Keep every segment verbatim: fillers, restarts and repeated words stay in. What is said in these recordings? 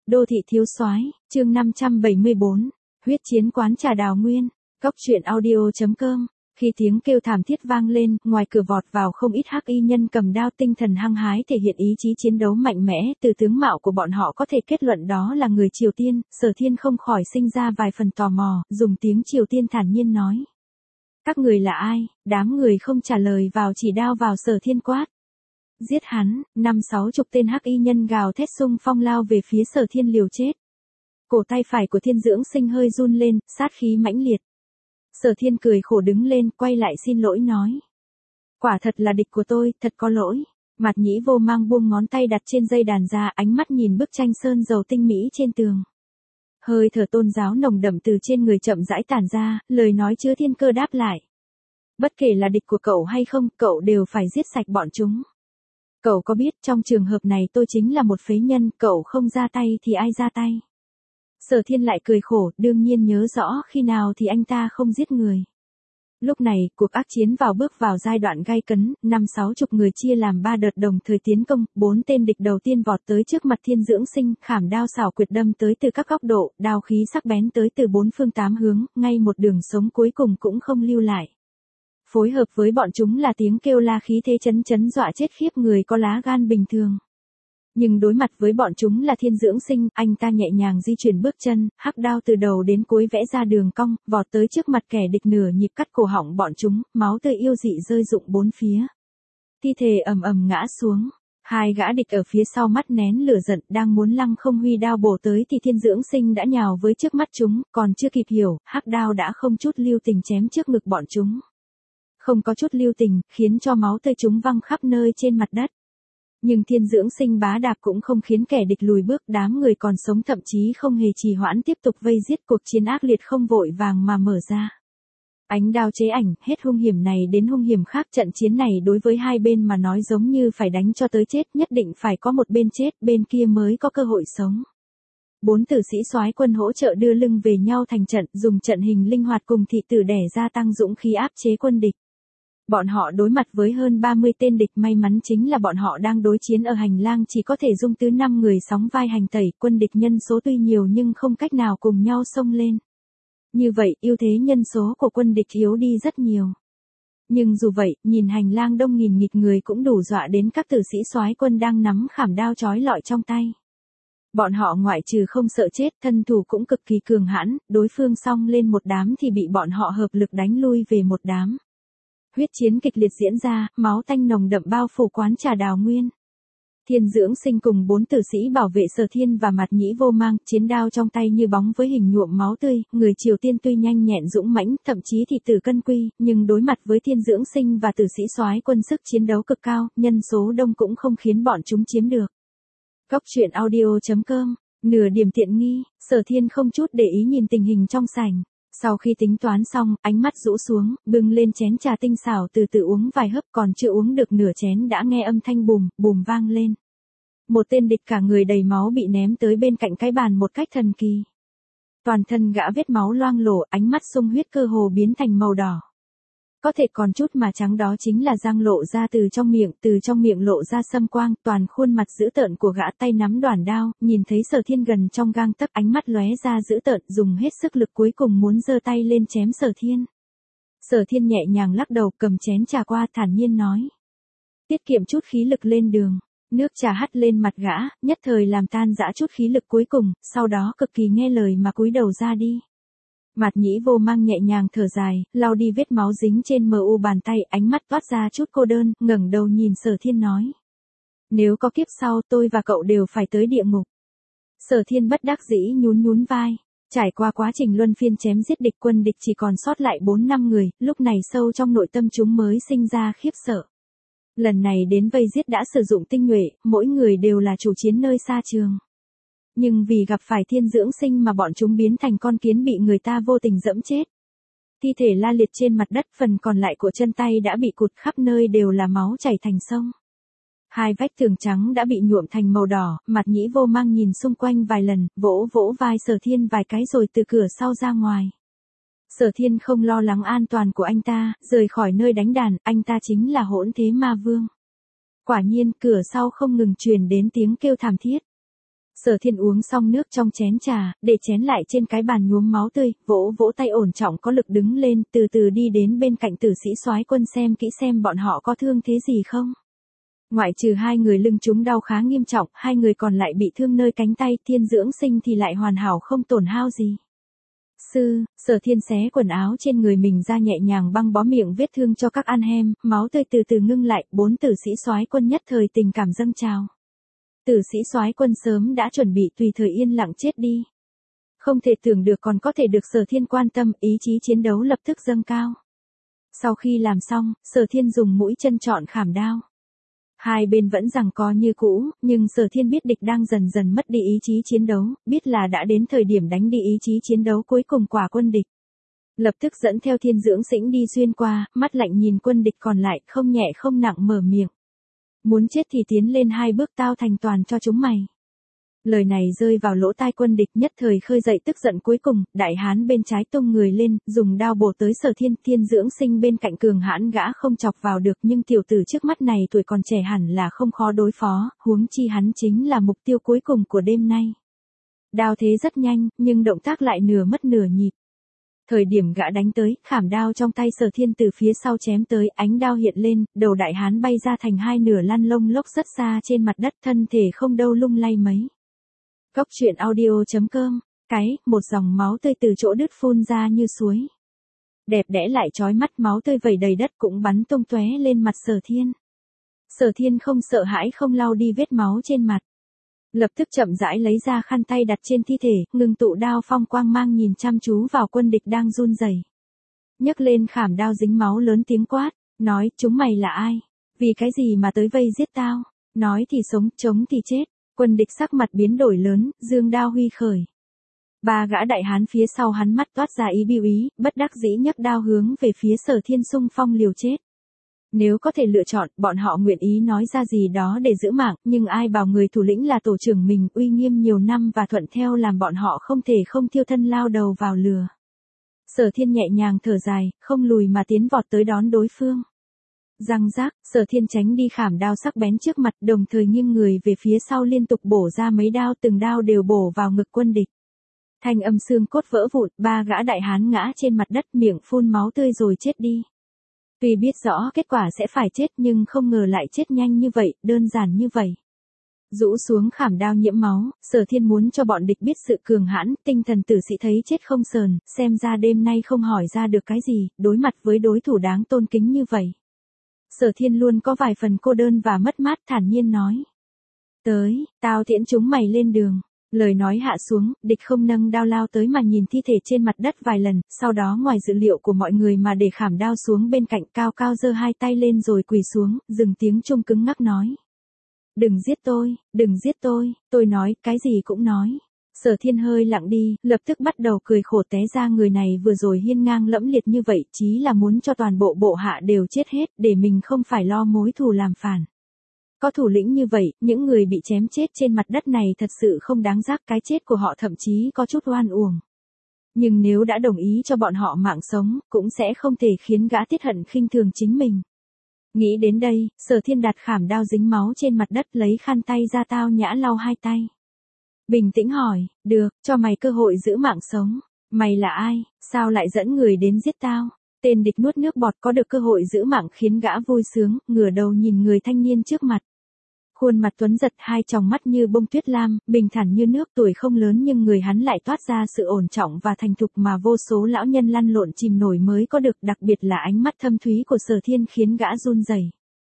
Đô thị thiếu soái, chương năm trăm bảy mươi bốn, huyết chiến quán trà Đào Nguyên, cốc truyện audio.com. Khi tiếng kêu thảm thiết vang lên, ngoài cửa vọt vào không ít hắc y nhân cầm đao tinh thần hăng hái thể hiện ý chí chiến đấu mạnh mẽ, từ tướng mạo của bọn họ có thể kết luận đó là người Triều Tiên. Sở Thiên không khỏi sinh ra vài phần tò mò, dùng tiếng Triều Tiên thản nhiên nói. Các người là ai? Đám người không trả lời vào chỉ đao vào Sở Thiên quát. Giết hắn, năm sáu chục tên hắc y nhân gào thét xung phong lao về phía Sở Thiên liều chết. Cổ tay phải của Thiên Dưỡng Sinh hơi run lên, sát khí mãnh liệt. Sở Thiên cười khổ đứng lên, quay lại xin lỗi nói. Quả thật là địch của tôi, thật có lỗi. Mạt Nhĩ Vô Mang buông ngón tay đặt trên dây đàn ra, ánh mắt nhìn bức tranh sơn dầu tinh mỹ trên tường. Hơi thở tôn giáo nồng đậm từ trên người chậm rãi tản ra, lời nói chứa thiên cơ đáp lại. Bất kể là địch của cậu hay không, cậu đều phải giết sạch bọn chúng. Cậu có biết trong trường hợp này tôi chính là một phế nhân, cậu không ra tay thì ai ra tay? Sở Thiên lại cười khổ, đương nhiên nhớ rõ khi nào thì anh ta không giết người. Lúc này, cuộc ác chiến vào bước vào giai đoạn gay cấn, năm sáu chục người chia làm ba đợt đồng thời tiến công, bốn tên địch đầu tiên vọt tới trước mặt Thiên Dưỡng Sinh, khảm đao xảo quyệt đâm tới từ các góc độ, đao khí sắc bén tới từ bốn phương tám hướng, ngay một đường sống cuối cùng cũng không lưu lại. Phối hợp với bọn chúng là tiếng kêu la khí thế chấn chấn dọa chết khiếp người có lá gan bình thường. Nhưng đối mặt với bọn chúng là Thiên Dưỡng Sinh, anh ta nhẹ nhàng di chuyển bước chân, hắc đao từ đầu đến cuối vẽ ra đường cong, vọt tới trước mặt kẻ địch nửa nhịp cắt cổ họng bọn chúng, máu tươi yêu dị rơi rụng bốn phía. Thi thể ầm ầm ngã xuống. Hai gã địch ở phía sau mắt nén lửa giận, đang muốn lăng không huy đao bổ tới thì Thiên Dưỡng Sinh đã nhào với trước mắt chúng, còn chưa kịp hiểu, hắc đao đã không chút lưu tình chém trước ngực bọn chúng. Không có chút lưu tình, khiến cho máu tươi chúng văng khắp nơi trên mặt đất. Nhưng Thiên Dưỡng Sinh bá đạp cũng không khiến kẻ địch lùi bước, đám người còn sống thậm chí không hề trì hoãn tiếp tục vây giết, cuộc chiến ác liệt không vội vàng mà mở ra. Ánh đao chế ảnh, hết hung hiểm này đến hung hiểm khác, trận chiến này đối với hai bên mà nói giống như phải đánh cho tới chết, nhất định phải có một bên chết, bên kia mới có cơ hội sống. Bốn tử sĩ soái quân hỗ trợ đưa lưng về nhau thành trận, dùng trận hình linh hoạt cùng thị tử đẻ gia tăng dũng khí áp chế quân địch. Bọn họ đối mặt với hơn ba mươi tên địch, may mắn chính là bọn họ đang đối chiến ở hành lang chỉ có thể dung tứ năm người sóng vai hành tẩy, quân địch nhân số tuy nhiều nhưng không cách nào cùng nhau xông lên. Như vậy, ưu thế nhân số của quân địch yếu đi rất nhiều. Nhưng dù vậy, nhìn hành lang đông nghìn nghịt người cũng đủ dọa đến các tử sĩ soái quân đang nắm khảm đao chói lọi trong tay. Bọn họ ngoại trừ không sợ chết, thân thủ cũng cực kỳ cường hãn, đối phương xông lên một đám thì bị bọn họ hợp lực đánh lui về một đám. Huyết chiến kịch liệt diễn ra, máu tanh nồng đậm bao phủ quán trà Đào Nguyên. Thiên Dưỡng Sinh cùng bốn tử sĩ bảo vệ Sở Thiên và Mạt Nhĩ Vô Mang, chiến đao trong tay như bóng với hình nhuộm máu tươi, người Triều Tiên tuy nhanh nhẹn dũng mãnh, thậm chí thì tử cân quy, nhưng đối mặt với Thiên Dưỡng Sinh và tử sĩ soái quân sức chiến đấu cực cao, nhân số đông cũng không khiến bọn chúng chiếm được. Cốc truyện audio.com, nửa điểm tiện nghi, Sở Thiên không chút để ý nhìn tình hình trong sảnh. Sau khi tính toán xong, ánh mắt rũ xuống, bưng lên chén trà tinh xảo từ từ uống vài hớp, còn chưa uống được nửa chén đã nghe âm thanh bùm, bùm vang lên. Một tên địch cả người đầy máu bị ném tới bên cạnh cái bàn một cách thần kỳ. Toàn thân gã vết máu loang lổ, ánh mắt sung huyết cơ hồ biến thành màu đỏ. Có thể còn chút mà trắng, đó chính là răng lộ ra từ trong miệng, từ trong miệng lộ ra sâm quang, toàn khuôn mặt dữ tợn của gã, tay nắm đoản đao, nhìn thấy Sở Thiên gần trong gang tấc, ánh mắt lóe ra dữ tợn, dùng hết sức lực cuối cùng muốn giơ tay lên chém Sở Thiên. Sở Thiên nhẹ nhàng lắc đầu, cầm chén trà qua, thản nhiên nói: tiết kiệm chút khí lực lên đường. Nước trà hắt lên mặt gã, nhất thời làm tan rã chút khí lực cuối cùng, sau đó cực kỳ nghe lời mà cúi đầu ra đi. Mạt Nhĩ Vô Mang nhẹ nhàng thở dài, lau đi vết máu dính trên mờ u bàn tay, ánh mắt toát ra chút cô đơn, ngẩng đầu nhìn Sở Thiên nói: nếu có kiếp sau, tôi và cậu đều phải tới địa ngục. Sở Thiên bất đắc dĩ nhún nhún vai. Trải qua quá trình luân phiên chém giết địch, quân địch chỉ còn sót lại bốn năm người, lúc này sâu trong nội tâm chúng mới sinh ra khiếp sợ. Lần này đến vây giết đã sử dụng tinh nhuệ, mỗi người đều là chủ chiến nơi xa trường. Nhưng vì gặp phải Thiên Dưỡng Sinh mà bọn chúng biến thành con kiến bị người ta vô tình dẫm chết. Thi thể la liệt trên mặt đất, phần còn lại của chân tay đã bị cụt, khắp nơi đều là máu chảy thành sông. Hai vách tường trắng đã bị nhuộm thành màu đỏ, Mạt Nhĩ Vô Mang nhìn xung quanh vài lần, vỗ vỗ vai Sở Thiên vài cái rồi từ cửa sau ra ngoài. Sở Thiên không lo lắng an toàn của anh ta, rời khỏi nơi đánh đàn, anh ta chính là Hỗn Thế Ma Vương. Quả nhiên, cửa sau không ngừng truyền đến tiếng kêu thảm thiết. Sở Thiên uống xong nước trong chén trà, để chén lại trên cái bàn nhuốm máu tươi, vỗ vỗ tay ổn trọng có lực đứng lên, từ từ đi đến bên cạnh Tử Sĩ Soái Quân xem kỹ xem bọn họ có thương thế gì không. Ngoại trừ hai người lưng chúng đau khá nghiêm trọng, hai người còn lại bị thương nơi cánh tay, Thiên Dưỡng Sinh thì lại hoàn hảo không tổn hao gì. Sư, Sở Thiên xé quần áo trên người mình ra nhẹ nhàng băng bó miệng vết thương cho các an hem, máu tươi từ từ ngưng lại, bốn Tử Sĩ Soái Quân nhất thời tình cảm dâng trào. Tử Sĩ Soái Quân sớm đã chuẩn bị tùy thời yên lặng chết đi. Không thể tưởng được còn có thể được Sở Thiên quan tâm, ý chí chiến đấu lập tức dâng cao. Sau khi làm xong, Sở Thiên dùng mũi chân chọn khảm đao. Hai bên vẫn giằng co như cũ, nhưng Sở Thiên biết địch đang dần dần mất đi ý chí chiến đấu, biết là đã đến thời điểm đánh đi ý chí chiến đấu cuối cùng quả quân địch. Lập tức dẫn theo Thiên Dưỡng Sinh đi xuyên qua, mắt lạnh nhìn quân địch còn lại, không nhẹ không nặng mở miệng. Muốn chết thì tiến lên hai bước tao thành toàn cho chúng mày. Lời này rơi vào lỗ tai quân địch nhất thời khơi dậy tức giận cuối cùng, đại hán bên trái tung người lên, dùng đao bổ tới Sở Thiên. Thiên Dưỡng Sinh bên cạnh cường hãn gã không chọc vào được, nhưng tiểu tử trước mắt này tuổi còn trẻ hẳn là không khó đối phó, huống chi hắn chính là mục tiêu cuối cùng của đêm nay. Đao thế rất nhanh, nhưng động tác lại nửa mất nửa nhịp. Thời điểm gã đánh tới, khảm đao trong tay Sở Thiên từ phía sau chém tới, ánh đao hiện lên, đầu đại hán bay ra thành hai nửa lăn lông lốc rất xa trên mặt đất, thân thể không đâu lung lay mấy. Cốc truyện audio chấm com, cái, một dòng máu tươi từ chỗ đứt phun ra như suối. Đẹp đẽ lại chói mắt, máu tươi vẩy đầy đất cũng bắn tung tóe lên mặt Sở Thiên. Sở Thiên không sợ hãi không lau đi vết máu trên mặt. Lập tức chậm rãi lấy ra khăn tay đặt trên thi thể, ngừng tụ đao phong quang mang nhìn chăm chú vào quân địch đang run rẩy. Nhấc lên khảm đao dính máu lớn tiếng quát, nói, chúng mày là ai? Vì cái gì mà tới vây giết tao? Nói thì sống, chống thì chết. Quân địch sắc mặt biến đổi lớn, dương đao huy khởi. Ba gã đại hán phía sau hắn mắt toát ra ý bưu ý, bất đắc dĩ nhấc đao hướng về phía Sở Thiên xung phong liều chết. Nếu có thể lựa chọn, bọn họ nguyện ý nói ra gì đó để giữ mạng, nhưng ai bảo người thủ lĩnh là tổ trưởng mình uy nghiêm nhiều năm và thuận theo làm bọn họ không thể không thiêu thân lao đầu vào lửa. Sở Thiên nhẹ nhàng thở dài, không lùi mà tiến vọt tới đón đối phương. Răng rác, Sở Thiên tránh đi khảm đao sắc bén trước mặt, đồng thời nghiêng người về phía sau liên tục bổ ra mấy đao, từng đao đều bổ vào ngực quân địch. Thanh âm xương cốt vỡ vụn, ba gã đại hán ngã trên mặt đất, miệng phun máu tươi rồi chết đi. Tuy biết rõ kết quả sẽ phải chết nhưng không ngờ lại chết nhanh như vậy, đơn giản như vậy. Rũ xuống khảm đao nhiễm máu, Sở Thiên muốn cho bọn địch biết sự cường hãn, tinh thần tử sĩ thấy chết không sờn, xem ra đêm nay không hỏi ra được cái gì, đối mặt với đối thủ đáng tôn kính như vậy. Sở Thiên luôn có vài phần cô đơn và mất mát, thản nhiên nói. Tới, tao tiễn chúng mày lên đường. Lời nói hạ xuống, địch không nâng đao lao tới mà nhìn thi thể trên mặt đất vài lần, sau đó ngoài dự liệu của mọi người mà để khảm đao xuống bên cạnh, cao cao giơ hai tay lên rồi quỳ xuống, dừng tiếng trung cứng ngắc nói. Đừng giết tôi, đừng giết tôi, tôi nói, cái gì cũng nói. Sở Thiên hơi lặng đi, lập tức bắt đầu cười khổ, té ra người này vừa rồi hiên ngang lẫm liệt như vậy, chí là muốn cho toàn bộ bộ hạ đều chết hết, để mình không phải lo mối thù làm phản. Có thủ lĩnh như vậy, những người bị chém chết trên mặt đất này thật sự không đáng giác, cái chết của họ thậm chí có chút oan uổng. Nhưng nếu đã đồng ý cho bọn họ mạng sống, cũng sẽ không thể khiến gã tiết hận khinh thường chính mình. Nghĩ đến đây, Sở Thiên đặt khảm đao dính máu trên mặt đất, lấy khăn tay ra tao nhã lau hai tay. Bình tĩnh hỏi, được, cho mày cơ hội giữ mạng sống. Mày là ai, sao lại dẫn người đến giết tao? Tên địch nuốt nước bọt, có được cơ hội giữ mạng khiến gã vui sướng, ngửa đầu nhìn người thanh niên trước mặt. Khuôn mặt tuấn giật, hai tròng mắt như bông tuyết lam, bình thản như nước, tuổi không lớn nhưng người hắn lại toát ra sự ổn trọng và thành thục mà vô số lão nhân lăn lộn chìm nổi mới có được, đặc biệt là ánh mắt thâm thúy của Sở Thiên khiến gã run rẩy.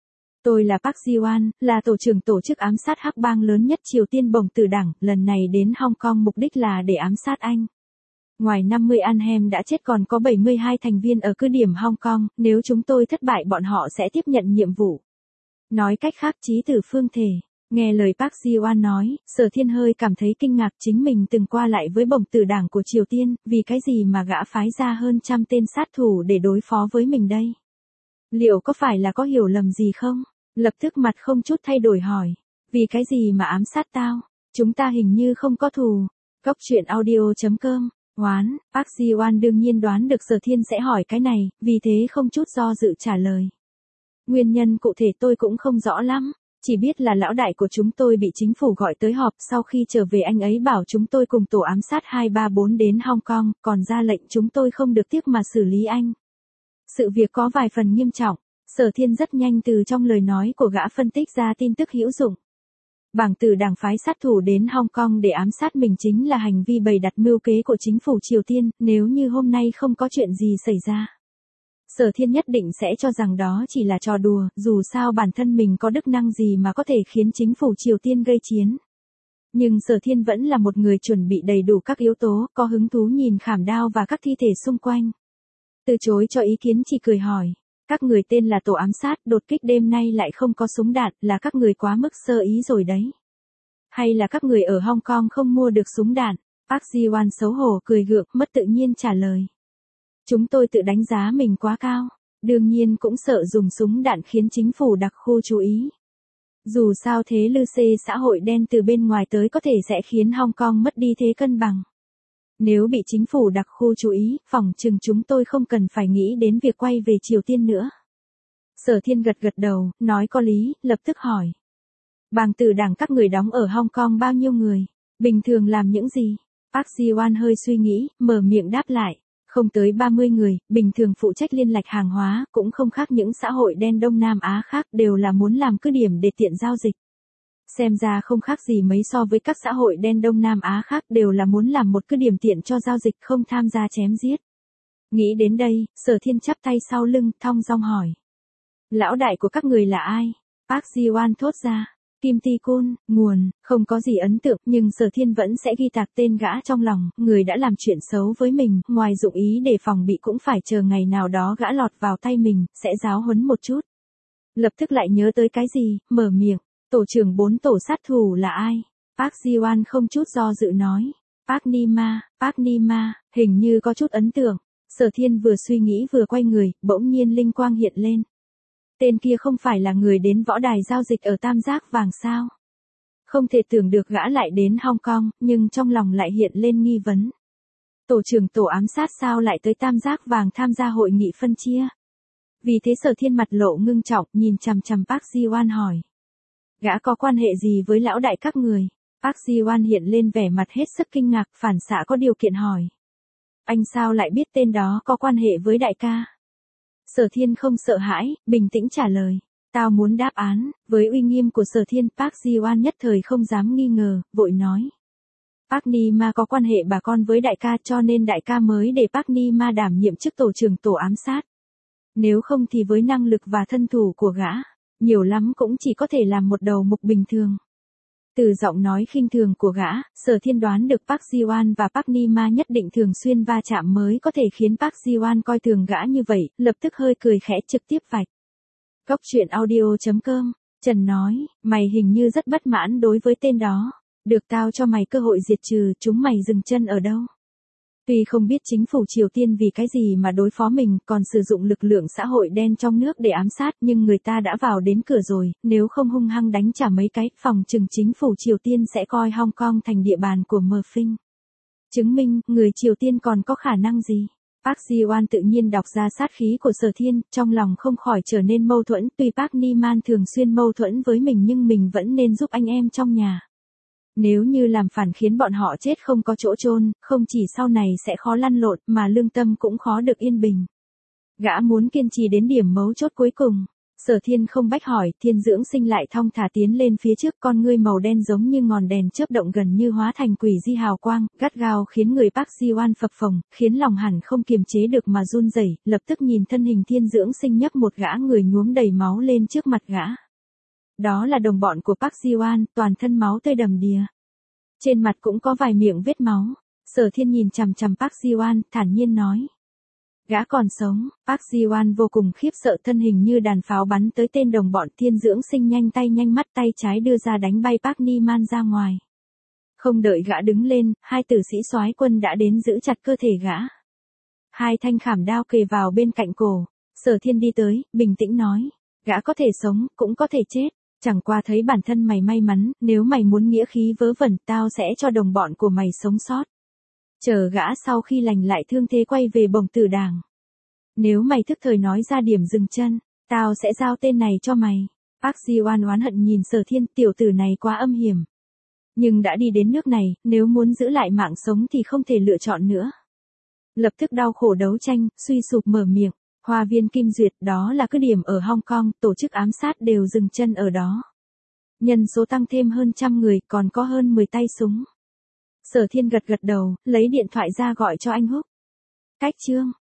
Tôi là Park Ji-won, là tổ trưởng tổ chức ám sát hắc bang lớn nhất Triều Tiên Bổng Tử Đảng, lần này đến Hong Kong mục đích là để ám sát anh. Ngoài năm mươi anh em đã chết còn có bảy mươi hai thành viên ở cứ điểm Hong Kong, nếu chúng tôi thất bại bọn họ sẽ tiếp nhận nhiệm vụ. Nói cách khác chí tử phương thể. Nghe lời Park Ji-won nói, Sở Thiên hơi cảm thấy kinh ngạc, chính mình từng qua lại với Bổng Tử Đảng của Triều Tiên, vì cái gì mà gã phái ra hơn trăm tên sát thủ để đối phó với mình đây? Liệu có phải là có hiểu lầm gì không? Lập tức mặt không chút thay đổi hỏi. Vì cái gì mà ám sát tao? Chúng ta hình như không có thù. Cốc truyện audio chấm com. Oán, Park Ji-won đương nhiên đoán được Sở Thiên sẽ hỏi cái này, vì thế không chút do dự trả lời. Nguyên nhân cụ thể tôi cũng không rõ lắm. Chỉ biết là lão đại của chúng tôi bị chính phủ gọi tới họp, sau khi trở về anh ấy bảo chúng tôi cùng tổ ám sát hai ba bốn đến Hong Kong, còn ra lệnh chúng tôi không được tiếc mà xử lý anh. Sự việc có vài phần nghiêm trọng, Sở Thiên rất nhanh từ trong lời nói của gã phân tích ra tin tức hữu dụng. Bảng Tử Đảng phái sát thủ đến Hong Kong để ám sát mình chính là hành vi bày đặt mưu kế của chính phủ Triều Tiên, nếu như hôm nay không có chuyện gì xảy ra. Sở Thiên nhất định sẽ cho rằng đó chỉ là trò đùa, dù sao bản thân mình có đức năng gì mà có thể khiến chính phủ Triều Tiên gây chiến. Nhưng Sở Thiên vẫn là một người chuẩn bị đầy đủ các yếu tố, có hứng thú nhìn khảm đao và các thi thể xung quanh. Từ chối cho ý kiến chỉ cười hỏi, các người tên là tổ ám sát, đột kích đêm nay lại không có súng đạn, là các người quá mức sơ ý rồi đấy. Hay là các người ở Hong Kong không mua được súng đạn? Park Ji-won xấu hổ cười gượng, mất tự nhiên trả lời. Chúng tôi tự đánh giá mình quá cao, đương nhiên cũng sợ dùng súng đạn khiến chính phủ đặc khu chú ý. Dù sao thế lư xê xã hội đen từ bên ngoài tới có thể sẽ khiến Hong Kong mất đi thế cân bằng. Nếu bị chính phủ đặc khu chú ý, phỏng chừng chúng tôi không cần phải nghĩ đến việc quay về Triều Tiên nữa. Sở Thiên gật gật đầu, nói có lý, lập tức hỏi. Bảng Tử Đảng các người đóng ở Hong Kong bao nhiêu người? Bình thường làm những gì? Park Ji-won hơi suy nghĩ, mở miệng đáp lại. Không tới ba mươi người, bình thường phụ trách liên lạc hàng hóa, cũng không khác những xã hội đen Đông Nam Á khác, đều là muốn làm cứ điểm để tiện giao dịch. Xem ra không khác gì mấy so với các xã hội đen Đông Nam Á khác, đều là muốn làm một cứ điểm tiện cho giao dịch, không tham gia chém giết. Nghĩ đến đây, Sở Thiên chắp tay sau lưng, thong dong hỏi. Lão đại của các người là ai? Park Ji-won thốt ra. Kim Ti-kun, nguồn, không có gì ấn tượng, nhưng Sở Thiên vẫn sẽ ghi tạc tên gã trong lòng, người đã làm chuyện xấu với mình, ngoài dụng ý để phòng bị cũng phải chờ ngày nào đó gã lọt vào tay mình, sẽ giáo huấn một chút. Lập tức lại nhớ tới cái gì, mở miệng, tổ trưởng bốn tổ sát thủ là ai? Park Ji-won không chút do dự nói. Park Ni-ma, Park Ni-ma, hình như có chút ấn tượng. Sở Thiên vừa suy nghĩ vừa quay người, bỗng nhiên linh quang hiện lên. Tên kia không phải là người đến võ đài giao dịch ở Tam Giác Vàng sao? Không thể tưởng được gã lại đến Hong Kong, nhưng trong lòng lại hiện lên nghi vấn. Tổ trưởng tổ ám sát sao lại tới Tam Giác Vàng tham gia hội nghị phân chia? Vì thế Sở Thiên mặt lộ ngưng trọng, nhìn chằm chằm Park Ji-won hỏi. Gã có quan hệ gì với lão đại các người? Park Ji-won hiện lên vẻ mặt hết sức kinh ngạc, phản xạ có điều kiện hỏi. Anh sao lại biết tên đó có quan hệ với đại ca? Sở Thiên không sợ hãi, bình tĩnh trả lời. Tao muốn đáp án, với uy nghiêm của Sở Thiên, Park Ji-won nhất thời không dám nghi ngờ, vội nói. Park Ni-ma có quan hệ bà con với đại ca cho nên đại ca mới để Park Ni-ma đảm nhiệm chức tổ trưởng tổ ám sát. Nếu không thì với năng lực và thân thủ của gã, nhiều lắm cũng chỉ có thể làm một đầu mục bình thường. Từ giọng nói khinh thường của gã, Sở Thiên đoán được Park Ji-won và Park Ni-ma nhất định thường xuyên va chạm mới có thể khiến Park Ji-won coi thường gã như vậy, lập tức hơi cười khẽ trực tiếp vạch. Góc truyện audio chấm com, Trần nói, mày hình như rất bất mãn đối với tên đó. Được tao cho mày cơ hội diệt trừ, chúng mày dừng chân ở đâu? Tuy không biết chính phủ Triều Tiên vì cái gì mà đối phó mình, còn sử dụng lực lượng xã hội đen trong nước để ám sát, nhưng người ta đã vào đến cửa rồi, nếu không hung hăng đánh trả mấy cái, phòng chừng chính phủ Triều Tiên sẽ coi Hong Kong thành địa bàn của Mờ Phinh. Chứng minh, người Triều Tiên còn có khả năng gì? Park Ji-won tự nhiên đọc ra sát khí của Sở Thiên, trong lòng không khỏi trở nên mâu thuẫn, tuy Park Ni-man thường xuyên mâu thuẫn với mình nhưng mình vẫn nên giúp anh em trong nhà. Nếu như làm phản khiến bọn họ chết không có chỗ chôn, không chỉ sau này sẽ khó lăn lộn, mà lương tâm cũng khó được yên bình. Gã muốn kiên trì đến điểm mấu chốt cuối cùng. Sở Thiên không bách hỏi, Thiên Dưỡng Sinh lại thong thả tiến lên phía trước, con ngươi màu đen giống như ngọn đèn chớp động gần như hóa thành quỷ di hào quang, gắt gao khiến người Park Ji-won phập phồng, khiến lòng hẳn không kiềm chế được mà run rẩy, lập tức nhìn thân hình Thiên Dưỡng Sinh nhấc một gã người nhuốm đầy máu lên trước mặt gã. Đó là đồng bọn của Park Ji-won, toàn thân máu tươi đầm đìa. Trên mặt cũng có vài miệng vết máu. Sở Thiên nhìn chằm chằm Park Ji-won, thản nhiên nói. Gã còn sống. Park Ji-won vô cùng khiếp sợ, thân hình như đàn pháo bắn tới tên đồng bọn. Thiên Dưỡng Sinh nhanh tay nhanh mắt, tay trái đưa ra đánh bay Park Ni-man ra ngoài. Không đợi gã đứng lên, hai tử sĩ soái quân đã đến giữ chặt cơ thể gã. Hai thanh khảm đao kề vào bên cạnh cổ. Sở Thiên đi tới, bình tĩnh nói. Gã có thể sống, cũng có thể chết. Chẳng qua thấy bản thân mày may mắn, nếu mày muốn nghĩa khí vớ vẩn, tao sẽ cho đồng bọn của mày sống sót. Chờ gã sau khi lành lại thương thế quay về Bổng Tử Đảng. Nếu mày thức thời nói ra điểm dừng chân, tao sẽ giao tên này cho mày. Park Ji-won oán hận nhìn Sở Thiên, tiểu tử này quá âm hiểm. Nhưng đã đi đến nước này, nếu muốn giữ lại mạng sống thì không thể lựa chọn nữa. Lập tức đau khổ đấu tranh, suy sụp mở miệng. Hoa viên Kim Duyệt, đó là cứ điểm ở Hong Kong, tổ chức ám sát đều dừng chân ở đó. Nhân số tăng thêm hơn trăm người, còn có hơn mười tay súng. Sở Thiên gật gật đầu, lấy điện thoại ra gọi cho anh Húc. Cách chương.